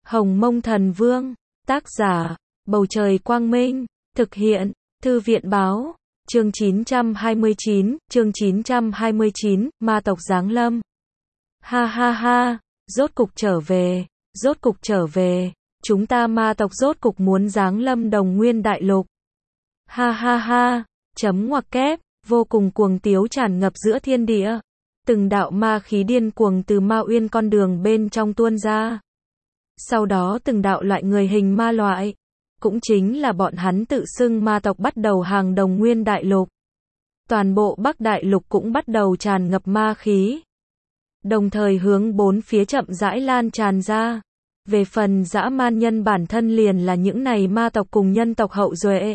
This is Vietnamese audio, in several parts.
Hồng Mông Thần Vương, tác giả, Bầu Trời Quang Minh, thực hiện, Thư viện Báo, chương 929, ma tộc giáng lâm. Ha ha ha, rốt cục trở về, chúng ta ma tộc rốt cục muốn giáng lâm Đồng Nguyên Đại Lục. Ha ha ha, chấm ngoặc kép, vô cùng cuồng tiếu tràn ngập giữa thiên địa. Từng đạo ma khí điên cuồng từ ma uyên con đường bên trong tuôn ra. Sau đó từng đạo loại người hình ma loại, cũng chính là bọn hắn tự xưng ma tộc bắt đầu hàng Đồng Nguyên Đại Lục. Toàn bộ Bắc Đại Lục cũng bắt đầu tràn ngập ma khí. Đồng thời hướng bốn phía chậm rãi lan tràn ra. Về phần dã man nhân bản thân liền là những này ma tộc cùng nhân tộc hậu duệ.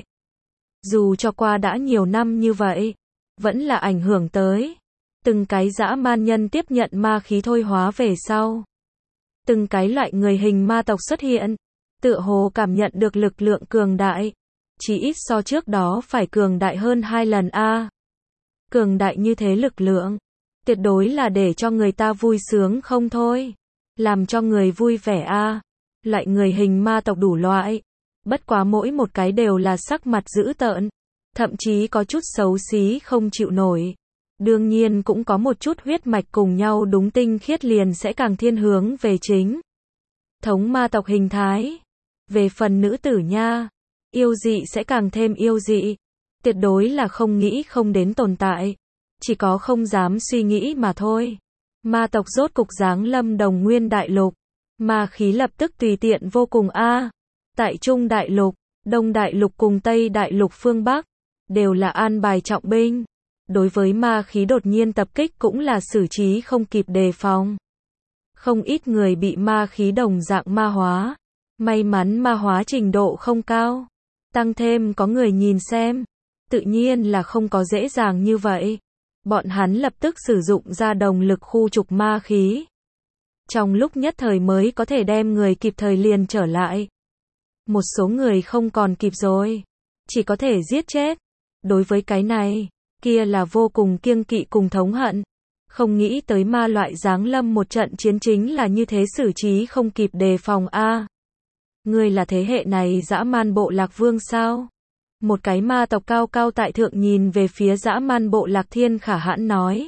Dù cho qua đã nhiều năm như vậy, vẫn là ảnh hưởng tới. Từng cái dã man nhân tiếp nhận ma khí thôi hóa về sau. Từng cái loại người hình ma tộc xuất hiện, tựa hồ cảm nhận được lực lượng cường đại. Chỉ ít so trước đó phải cường đại hơn 2 lần a. Cường đại như thế lực lượng, tuyệt đối là để cho người ta vui sướng không thôi. Làm cho người vui vẻ a. Loại người hình ma tộc đủ loại. Bất quá mỗi một cái đều là sắc mặt dữ tợn. Thậm chí có chút xấu xí không chịu nổi. Đương nhiên cũng có một chút huyết mạch cùng nhau đúng tinh khiết liền sẽ càng thiên hướng về chính thống ma tộc hình thái. Về phần nữ tử nha, yêu dị sẽ càng thêm yêu dị. Tuyệt đối là không nghĩ không đến tồn tại. Chỉ có không dám suy nghĩ mà thôi. Ma tộc rốt cục giáng lâm Đồng Nguyên Đại Lục. Ma khí lập tức tùy tiện vô cùng a. Tại Trung Đại Lục, Đông Đại Lục cùng Tây Đại Lục phương Bắc, đều là an bài trọng binh. Đối với ma khí đột nhiên tập kích cũng là xử trí không kịp đề phòng. Không ít người bị ma khí đồng dạng ma hóa. May mắn ma hóa trình độ không cao. Tăng thêm có người nhìn xem. Tự nhiên là không có dễ dàng như vậy. Bọn hắn lập tức sử dụng ra đồng lực khu trục ma khí. Trong lúc nhất thời mới có thể đem người kịp thời liền trở lại. Một số người không còn kịp rồi. Chỉ có thể giết chết. Đối với cái này, kia là vô cùng kiêng kỵ cùng thống hận. Không nghĩ tới ma loại giáng lâm một trận chiến chính là như thế xử trí không kịp đề phòng a. Ngươi là thế hệ này dã man bộ lạc vương sao? Một cái ma tộc cao cao tại thượng nhìn về phía dã man bộ lạc Thiên Khả Hãn nói.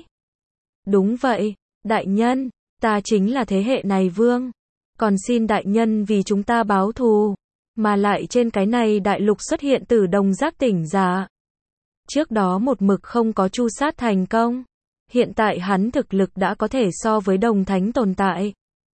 Đúng vậy, đại nhân, ta chính là thế hệ này vương. Còn xin đại nhân vì chúng ta báo thù. Mà lại trên cái này đại lục xuất hiện Tử Đồng Giác Tỉnh giả. Trước đó một mực không có tru sát thành công. Hiện tại hắn thực lực đã có thể so với đồng thánh tồn tại.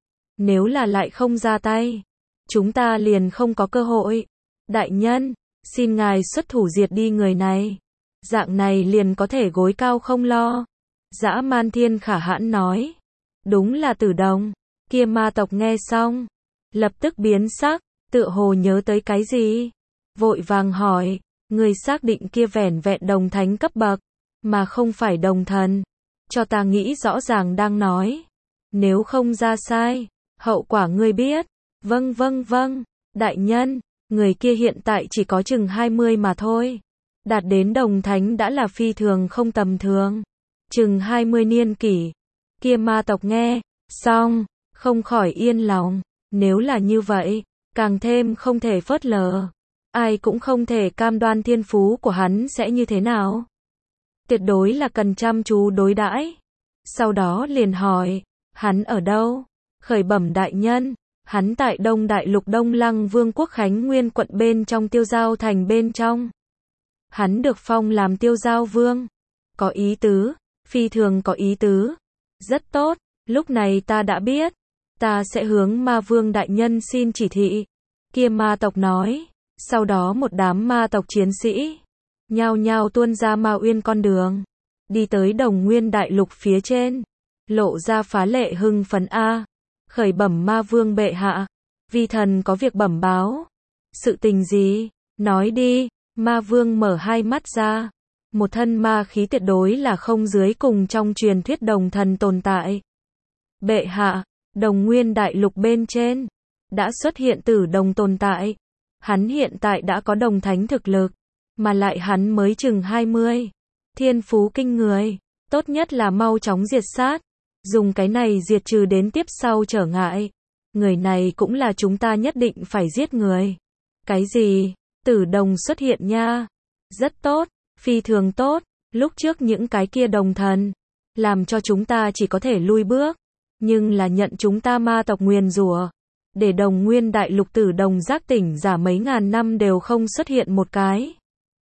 Nếu là lại không ra tay, chúng ta liền không có cơ hội. Đại nhân, xin ngài xuất thủ diệt đi người này. Dạng này liền có thể gối cao không lo. Dã man Thiên Khả Hãn nói. Đúng là Tử Đồng. Kia ma tộc nghe xong, lập tức biến sắc, tựa hồ nhớ tới cái gì. Vội vàng hỏi, người xác định kia vẻn vẹn đồng thánh cấp bậc, mà không phải đồng thần. Cho ta nghĩ rõ ràng đang nói. Nếu không ra sai, hậu quả ngươi biết. Vâng, đại nhân, người kia hiện tại chỉ có chừng 20 mà thôi. Đạt đến đồng thánh đã là phi thường không tầm thường. Chừng 20 niên kỷ. Kia ma tộc nghe xong, không khỏi yên lòng. Nếu là như vậy, càng thêm không thể phớt lờ. Ai cũng không thể cam đoan thiên phú của hắn sẽ như thế nào. Tuyệt đối là cần chăm chú đối đãi. Sau đó liền hỏi, hắn ở đâu? Khởi bẩm đại nhân, hắn tại Đông Đại Lục Đông Lăng Vương quốc Khánh Nguyên quận bên trong Tiêu Giao thành bên trong. Hắn được phong làm Tiêu Giao Vương. Có ý tứ, phi thường có ý tứ. Rất tốt, lúc này ta đã biết. Ta sẽ hướng ma vương đại nhân xin chỉ thị. Kia ma tộc nói. Sau đó một đám ma tộc chiến sĩ nhao nhao tuôn ra ma uyên con đường, đi tới Đồng Nguyên Đại Lục phía trên, lộ ra phá lệ hưng phấn a. Khởi bẩm ma vương bệ hạ, vi thần có việc bẩm báo. Sự tình gì? Nói đi. Ma vương mở hai mắt ra. Một thân ma khí tuyệt đối là không dưới cùng trong truyền thuyết đồng thần tồn tại. Bệ hạ, Đồng Nguyên Đại Lục bên trên đã xuất hiện Tử Đồng tồn tại. Hắn hiện tại đã có đồng thánh thực lực, mà lại hắn mới chừng 20. Thiên phú kinh người, tốt nhất là mau chóng diệt sát, dùng cái này diệt trừ đến tiếp sau trở ngại. Người này cũng là chúng ta nhất định phải giết người. Cái gì? Tử đồng xuất hiện nha. Rất tốt, phi thường tốt. Lúc trước những cái kia đồng thần, làm cho chúng ta chỉ có thể lui bước. Nhưng là nhận chúng ta ma tộc nguyền rủa, để Đồng Nguyên Đại Lục tử đồng giác tỉnh giả mấy ngàn năm đều không xuất hiện một cái.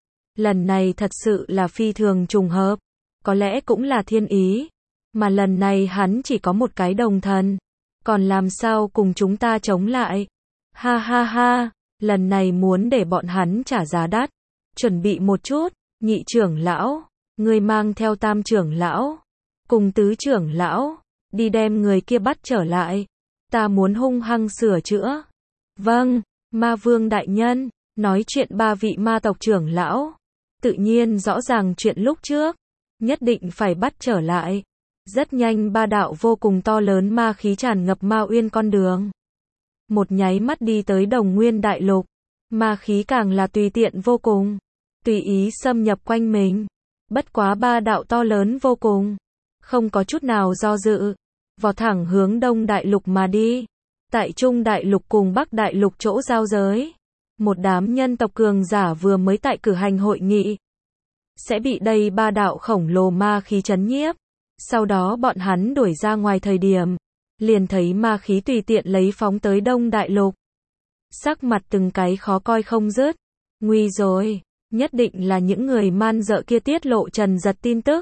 Lần này thật sự là phi thường trùng hợp. Có lẽ cũng là thiên ý. Mà lần này hắn chỉ có một cái đồng thần. Còn làm sao cùng chúng ta chống lại? Ha ha ha, lần này muốn để bọn hắn trả giá đắt. Chuẩn bị một chút, nhị trưởng lão, ngươi mang theo tam trưởng lão, cùng tứ trưởng lão, đi đem người kia bắt trở lại. Ta muốn hung hăng sửa chữa. Vâng, ma vương đại nhân, nói chuyện ba vị ma tộc trưởng lão. Tự nhiên rõ ràng chuyện lúc trước, nhất định phải bắt trở lại. Rất nhanh ba đạo vô cùng to lớn ma khí tràn ngập ma uyên con đường. Một nháy mắt đi tới Đồng Nguyên Đại Lục. Ma khí càng là tùy tiện vô cùng. Tùy ý xâm nhập quanh mình. Bất quá ba đạo to lớn vô cùng. Không có chút nào do dự. Vọt thẳng hướng Đông Đại Lục mà đi. Tại Trung Đại Lục cùng Bắc Đại Lục chỗ giao giới. Một đám nhân tộc cường giả vừa mới tại cử hành hội nghị. Sẽ bị đây ba đạo khổng lồ ma khí chấn nhiếp. Sau đó bọn hắn đuổi ra ngoài thời điểm. Liền thấy ma khí tùy tiện lấy phóng tới Đông Đại Lục. Sắc mặt từng cái khó coi không dứt. Nguy rồi, nhất định là những người man dợ kia tiết lộ Trần Giật tin tức.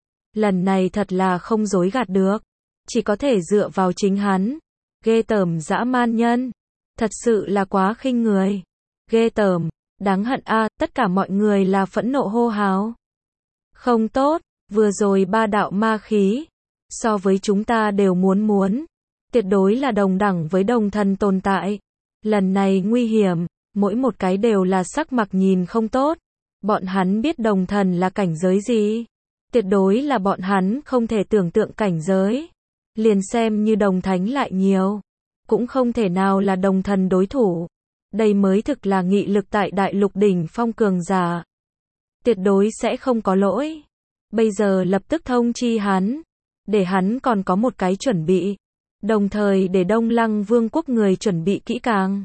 Lần này thật là không dối gạt được. Chỉ có thể dựa vào chính hắn. Ghê tởm dã man nhân. Thật sự là quá khinh người. Ghê tởm, đáng hận a, tất cả mọi người là phẫn nộ hô hào. Không tốt, vừa rồi ba đạo ma khí. So với chúng ta đều muốn. Tuyệt đối là đồng đẳng với đồng thần tồn tại. Lần này nguy hiểm, mỗi một cái đều là sắc mặt nhìn không tốt. Bọn hắn biết đồng thần là cảnh giới gì. Tuyệt đối là bọn hắn không thể tưởng tượng cảnh giới. Liền xem như đồng thánh lại nhiều. Cũng không thể nào là đồng thần đối thủ. Đây mới thực là nghị lực tại đại lục đỉnh phong cường giả. Tuyệt đối sẽ không có lỗi. Bây giờ lập tức thông chi hắn. Để hắn còn có một cái chuẩn bị. Đồng thời để Đông Lăng Vương quốc người chuẩn bị kỹ càng.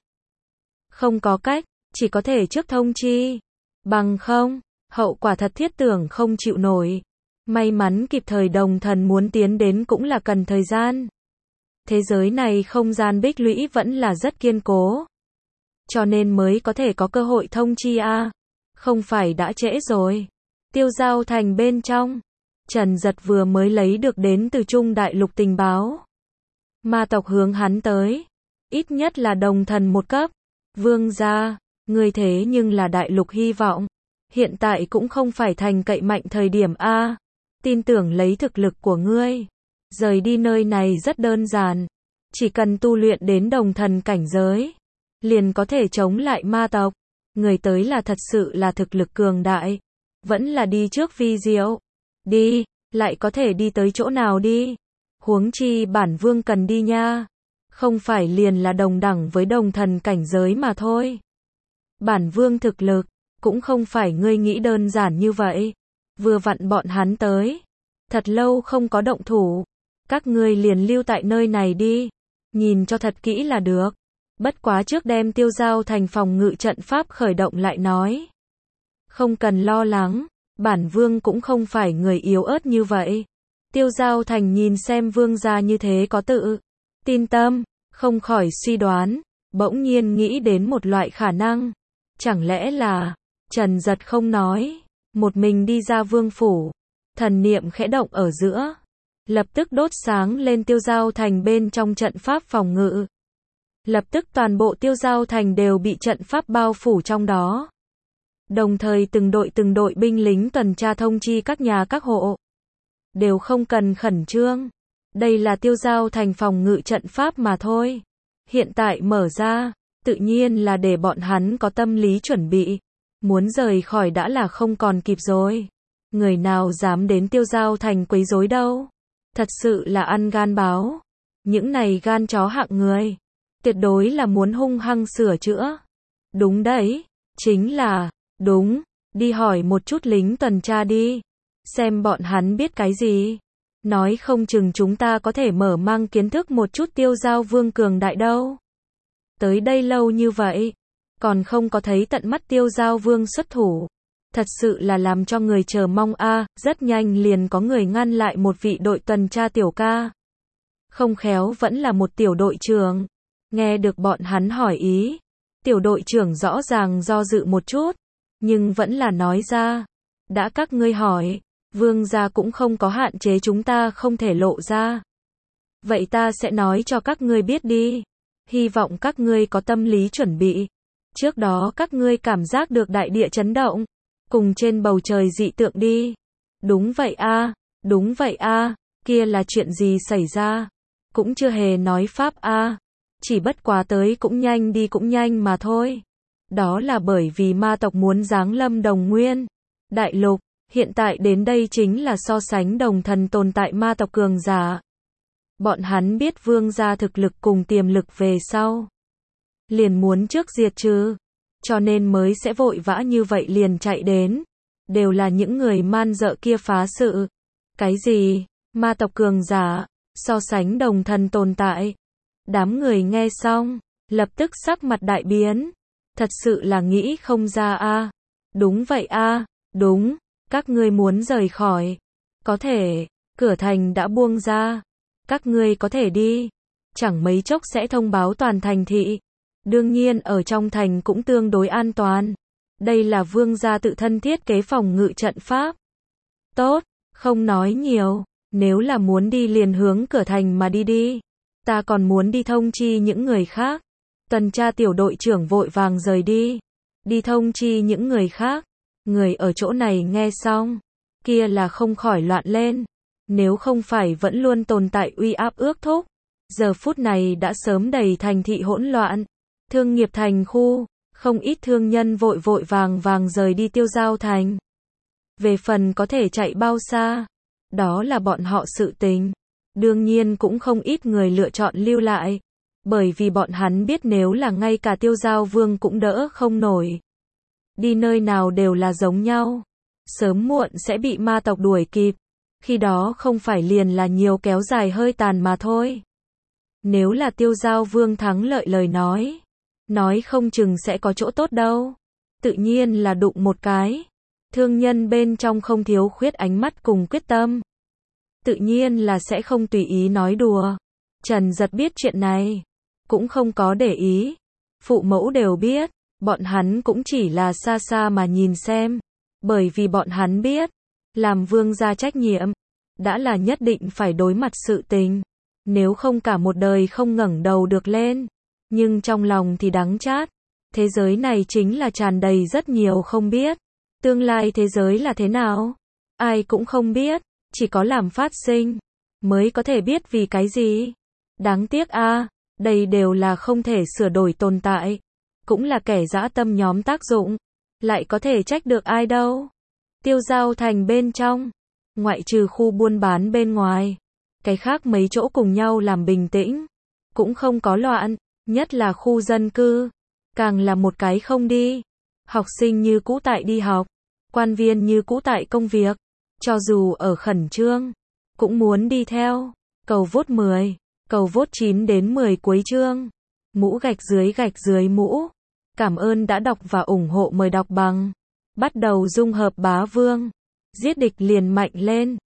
Không có cách, chỉ có thể trước thông chi. Bằng không, hậu quả thật thiết tưởng không chịu nổi. May mắn kịp thời đồng thần muốn tiến đến cũng là cần thời gian. Thế giới này không gian bích lũy vẫn là rất kiên cố. Cho nên mới có thể có cơ hội thông chi a. Không phải đã trễ rồi. Tiêu Giao Thành bên trong. Trần Giật vừa mới lấy được đến từ Trung Đại Lục tình báo. Ma tộc hướng hắn tới. Ít nhất là đồng thần một cấp. Vương gia, người thế nhưng là đại lục hy vọng. Hiện tại cũng không phải thành cậy mạnh thời điểm a. Tin tưởng lấy thực lực của ngươi. Rời đi nơi này rất đơn giản. Chỉ cần tu luyện đến đồng thần cảnh giới. Liền có thể chống lại ma tộc. Người tới là thật sự là thực lực cường đại. Vẫn là đi trước vi diệu. Đi, lại có thể đi tới chỗ nào đi. Huống chi bản vương cần đi nha. Không phải liền là đồng đẳng với đồng thần cảnh giới mà thôi. Bản vương thực lực, cũng không phải ngươi nghĩ đơn giản như vậy. Vừa vặn bọn hắn tới. Thật lâu không có động thủ. Các ngươi liền lưu tại nơi này đi. Nhìn cho thật kỹ là được. Bất quá trước đem Tiêu Giao Thành phòng ngự trận pháp khởi động lại nói. Không cần lo lắng. Bản vương cũng không phải người yếu ớt như vậy. Tiêu Giao Thành nhìn xem vương gia như thế có tự tin tâm, không khỏi suy đoán, bỗng nhiên nghĩ đến một loại khả năng. Chẳng lẽ là, Trần Giật không nói, một mình đi ra vương phủ, thần niệm khẽ động ở giữa, lập tức đốt sáng lên Tiêu Giao Thành bên trong trận pháp phòng ngự. Lập tức toàn bộ Tiêu Giao Thành đều bị trận pháp bao phủ trong đó. Đồng thời từng đội binh lính tuần tra thông chi các nhà các hộ. Đều không cần khẩn trương. Đây là Tiêu Giao Thành phòng ngự trận pháp mà thôi. Hiện tại mở ra, tự nhiên là để bọn hắn có tâm lý chuẩn bị. Muốn rời khỏi đã là không còn kịp rồi. Người nào dám đến Tiêu Giao Thành quấy rối đâu. Thật sự là ăn gan báo. Những này gan chó hạng người. Tuyệt đối là muốn hung hăng sửa chữa. Đúng đấy, chính là, đúng, đi hỏi một chút lính tuần tra đi. Xem bọn hắn biết cái gì. Nói không chừng chúng ta có thể mở mang kiến thức một chút Tiêu Giao Vương cường đại đâu. Tới đây lâu như vậy, còn không có thấy tận mắt Tiêu Giao Vương xuất thủ. Thật sự là làm cho người chờ mong a. Rất nhanh liền có người ngăn lại một vị đội tuần tra tiểu ca. Không khéo vẫn là một tiểu đội trưởng. Nghe được bọn hắn hỏi ý, tiểu đội trưởng rõ ràng do dự một chút, nhưng vẫn là nói ra. Đã các ngươi hỏi, vương gia cũng không có hạn chế chúng ta không thể lộ ra. Vậy ta sẽ nói cho các ngươi biết đi. Hy vọng các ngươi có tâm lý chuẩn bị. Trước đó các ngươi cảm giác được đại địa chấn động, cùng trên bầu trời dị tượng đi. Đúng vậy a, đúng vậy a, kia là chuyện gì xảy ra? Cũng chưa hề nói pháp a, chỉ bất quá tới cũng nhanh đi cũng nhanh mà thôi. Đó là bởi vì ma tộc muốn giáng lâm Đồng Nguyên đại lục, hiện tại đến đây chính là so sánh đồng thần tồn tại ma tộc cường giả. Bọn hắn biết vương gia thực lực cùng tiềm lực về sau, liền muốn trước diệt trừ, cho nên mới sẽ vội vã như vậy liền chạy đến. Đều là những người man dợ kia phá sự. Cái gì? Ma tộc cường giả, so sánh đồng thần tồn tại. Đám người nghe xong, lập tức sắc mặt đại biến. Thật sự là nghĩ không ra a. Đúng vậy a, đúng, các ngươi muốn rời khỏi. Có thể, cửa thành đã buông ra. Các ngươi có thể đi. Chẳng mấy chốc sẽ thông báo toàn thành thị. Đương nhiên ở trong thành cũng tương đối an toàn. Đây là vương gia tự thân thiết kế phòng ngự trận pháp. Tốt, không nói nhiều. Nếu là muốn đi liền hướng cửa thành mà đi đi. Ta còn muốn đi thông chi những người khác. Tuần tra tiểu đội trưởng vội vàng rời đi. Đi thông chi những người khác. Người ở chỗ này nghe xong, kia là không khỏi loạn lên. Nếu không phải vẫn luôn tồn tại uy áp ước thúc, giờ phút này đã sớm đầy thành thị hỗn loạn. Thương nghiệp thành khu, không ít thương nhân vội vội vàng rời đi Tiêu Giao thành. Về phần có thể chạy bao xa, đó là bọn họ sự tình. Đương nhiên cũng không ít người lựa chọn lưu lại, bởi vì bọn hắn biết nếu là ngay cả Tiêu Giao Vương cũng đỡ không nổi. Đi nơi nào đều là giống nhau, sớm muộn sẽ bị ma tộc đuổi kịp, khi đó không phải liền là nhiều kéo dài hơi tàn mà thôi. Nếu là Tiêu Giao Vương thắng lợi lời nói không chừng sẽ có chỗ tốt đâu. Tự nhiên là đụng một cái. Thương nhân bên trong không thiếu khuyết ánh mắt cùng quyết tâm. Tự nhiên là sẽ không tùy ý nói đùa. Trần Giật biết chuyện này, cũng không có để ý. Phụ mẫu đều biết, bọn hắn cũng chỉ là xa xa mà nhìn xem. Bởi vì bọn hắn biết, làm vương gia trách nhiệm, đã là nhất định phải đối mặt sự tình. Nếu không cả một đời không ngẩng đầu được lên. Nhưng trong lòng thì đắng chát. Thế giới này chính là tràn đầy rất nhiều không biết. Tương lai thế giới là thế nào? Ai cũng không biết. Chỉ có làm phát sinh mới có thể biết vì cái gì. Đáng tiếc a, đây đều là không thể sửa đổi tồn tại. Cũng là kẻ dã tâm nhóm tác dụng. Lại có thể trách được ai đâu. Tiêu Giao thành bên trong, ngoại trừ khu buôn bán bên ngoài, cái khác mấy chỗ cùng nhau làm bình tĩnh. Cũng không có loạn. Nhất là khu dân cư, càng là một cái không đi. Học sinh như cũ tại đi học, quan viên như cũ tại công việc, cho dù ở khẩn trương, cũng muốn đi theo. Cầu vote 10, cầu vote 9 đến 10 cuối chương. Mũ gạch dưới mũ. Cảm ơn đã đọc và ủng hộ, mời đọc bằng. Bắt đầu dung hợp bá vương. Giết địch liền mạnh lên.